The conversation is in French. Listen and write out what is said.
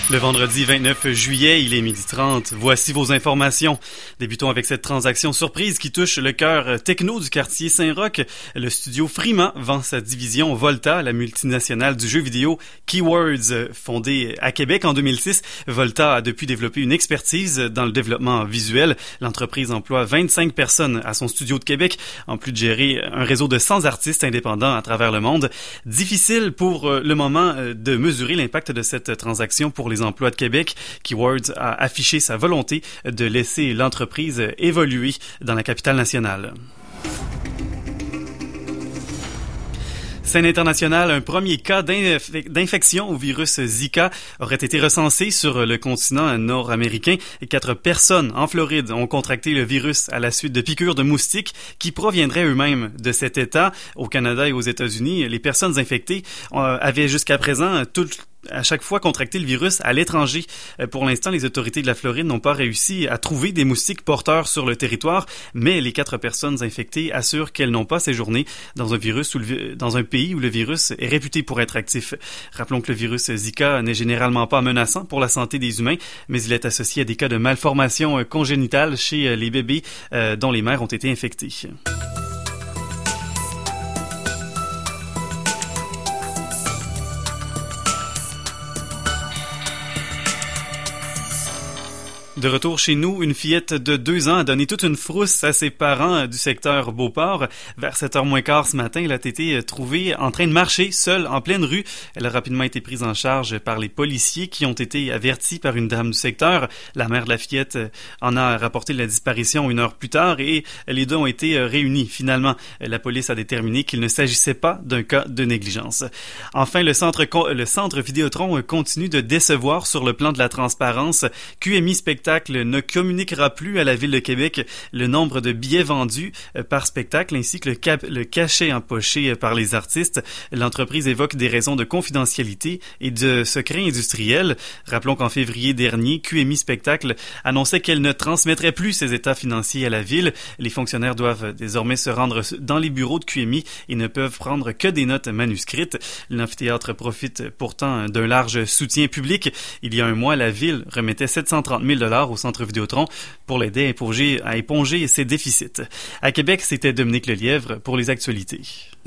Le vendredi 29 juillet, il est 12h30. Voici vos informations. Débutons avec cette transaction surprise qui touche le cœur techno du quartier Saint-Roch. Le studio Frima vend sa division Volta, la multinationale du jeu vidéo Keywords. Fondée à Québec en 2006, Volta a depuis développé une expertise dans le développement visuel. L'entreprise emploie 25 personnes à son studio de Québec, en plus de gérer un réseau de 100 artistes indépendants à travers le monde. Difficile pour le moment de mesurer l'impact de cette transaction pour les emplois de Québec. Keywords a affiché sa volonté de laisser l'entreprise évoluer dans la capitale nationale. Scène internationale, un premier cas d'infection au virus Zika aurait été recensé sur le continent nord-américain. 4 personnes en Floride ont contracté le virus à la suite de piqûres de moustiques qui proviendraient eux-mêmes de cet État. Au Canada et aux États-Unis, les personnes infectées avaient jusqu'à présent à chaque fois contracté le virus à l'étranger. Pour l'instant, les autorités de la Floride n'ont pas réussi à trouver des moustiques porteurs sur le territoire, mais les 4 personnes infectées assurent qu'elles n'ont pas séjourné dans un pays où le virus est réputé pour être actif. Rappelons que le virus Zika n'est généralement pas menaçant pour la santé des humains, mais il est associé à des cas de malformation congénitale chez les bébés dont les mères ont été infectées. De retour chez nous, une fillette de 2 ans a donné toute une frousse à ses parents du secteur Beauport. Vers 7h moins quart ce matin, elle a été trouvée en train de marcher seule en pleine rue. Elle a rapidement été prise en charge par les policiers qui ont été avertis par une dame du secteur. La mère de la fillette en a rapporté la disparition 1 heure plus tard et les deux ont été réunis. Finalement, la police a déterminé qu'il ne s'agissait pas d'un cas de négligence. Enfin, le centre Vidéotron continue de décevoir sur le plan de la transparence. QMI Spectacle ne communiquera plus à la Ville de Québec le nombre de billets vendus par spectacle ainsi que le cachet empoché par les artistes. L'entreprise évoque des raisons de confidentialité et de secret industriel. Rappelons qu'en février dernier, QMI Spectacle annonçait qu'elle ne transmettrait plus ses états financiers à la Ville. Les fonctionnaires doivent désormais se rendre dans les bureaux de QMI et ne peuvent prendre que des notes manuscrites. L'amphithéâtre profite pourtant d'un large soutien public. Il y a un mois, la Ville remettait 730 000 $ au centre Vidéotron pour l'aider à éponger ses déficits. À Québec, c'était Dominique Lelièvre pour les actualités.